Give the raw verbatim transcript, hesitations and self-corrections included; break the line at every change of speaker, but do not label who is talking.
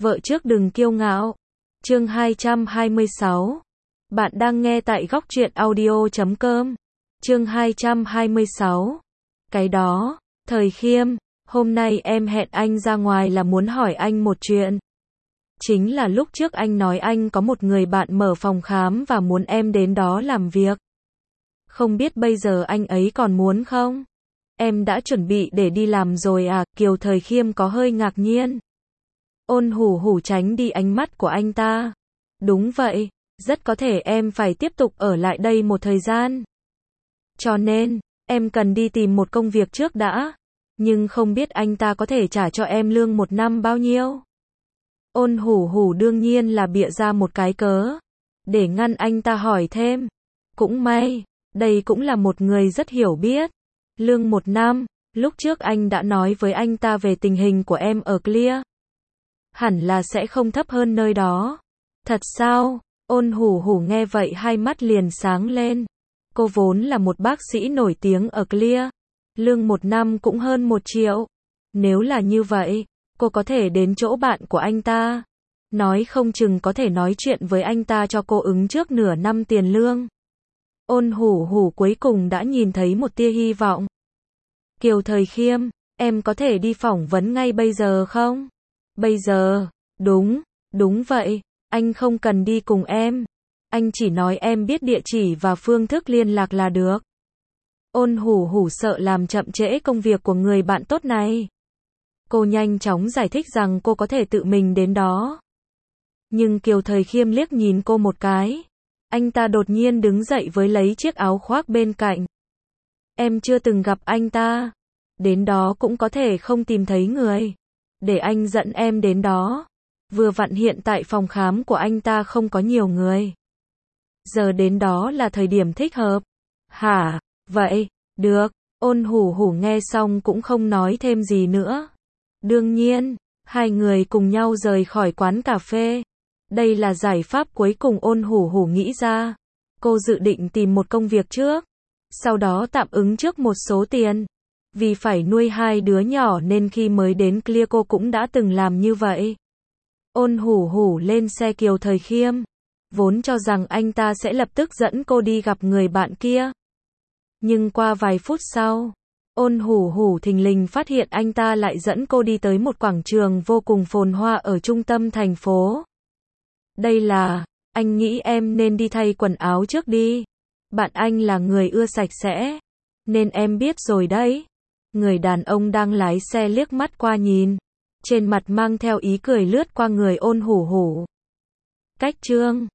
Vợ trước đừng kiêu ngạo. Chương hai trăm hai mươi sáu. Bạn đang nghe tại góc truyện audio chấm com. Chương hai trăm hai mươi sáu. Cái đó, Thời Khiêm, hôm nay em hẹn anh ra ngoài là muốn hỏi anh một chuyện. Chính là lúc trước anh nói anh có một người bạn mở phòng khám và muốn em đến đó làm việc. Không biết bây giờ anh ấy còn muốn không? Em đã chuẩn bị để đi làm rồi à? Kiều Thời Khiêm có hơi ngạc nhiên. Ôn Hủ Hủ tránh đi ánh mắt của anh ta. Đúng vậy, rất có thể em phải tiếp tục ở lại đây một thời gian. Cho nên, em cần đi tìm một công việc trước đã. Nhưng không biết anh ta có thể trả cho em lương một năm bao nhiêu? Ôn Hủ Hủ đương nhiên là bịa ra một cái cớ để ngăn anh ta hỏi thêm. Cũng may, đây cũng là một người rất hiểu biết. Lương một năm, lúc trước anh đã nói với anh ta về tình hình của em ở Clear. Hẳn là sẽ không thấp hơn nơi đó. Thật sao? Ôn Hủ Hủ nghe vậy hai mắt liền sáng lên. Cô vốn là một bác sĩ nổi tiếng ở Clear. Lương một năm cũng hơn một triệu. Nếu là như vậy, cô có thể đến chỗ bạn của anh ta. Nói không chừng có thể nói chuyện với anh ta cho cô ứng trước nửa năm tiền lương. Ôn Hủ Hủ cuối cùng đã nhìn thấy một tia hy vọng. Kiều Thời Khiêm, em có thể đi phỏng vấn ngay bây giờ không? Bây giờ? Đúng, đúng vậy, anh không cần đi cùng em. Anh chỉ nói em biết địa chỉ và phương thức liên lạc là được. Ôn Hủ Hủ sợ làm chậm trễ công việc của người bạn tốt này. Cô nhanh chóng giải thích rằng cô có thể tự mình đến đó. Nhưng Kiều Thời Khiêm liếc nhìn cô một cái. Anh ta đột nhiên đứng dậy với lấy chiếc áo khoác bên cạnh. Em chưa từng gặp anh ta. Đến đó cũng có thể không tìm thấy người. Để anh dẫn em đến đó. Vừa vặn hiện tại phòng khám của anh ta không có nhiều người. Giờ đến đó là thời điểm thích hợp. Hả? Vậy, được. Ôn Hủ Hủ nghe xong cũng không nói thêm gì nữa. Đương nhiên, hai người cùng nhau rời khỏi quán cà phê. Đây là giải pháp cuối cùng Ôn Hủ Hủ nghĩ ra. Cô dự định tìm một công việc trước. Sau đó tạm ứng trước một số tiền. Vì phải nuôi hai đứa nhỏ nên khi mới đến Clear cô cũng đã từng làm như vậy. Ôn Hủ Hủ lên xe Kiều Thời Khiêm. Vốn cho rằng anh ta sẽ lập tức dẫn cô đi gặp người bạn kia. Nhưng qua vài phút sau, Ôn Hủ Hủ thình lình phát hiện anh ta lại dẫn cô đi tới một quảng trường vô cùng phồn hoa ở trung tâm thành phố. Đây là, anh nghĩ em nên đi thay quần áo trước đi. Bạn anh là người ưa sạch sẽ. Nên em biết rồi đấy. Người đàn ông đang lái xe liếc mắt qua nhìn. Trên mặt mang theo ý cười lướt qua người Ôn Hủ Hủ. Cách chương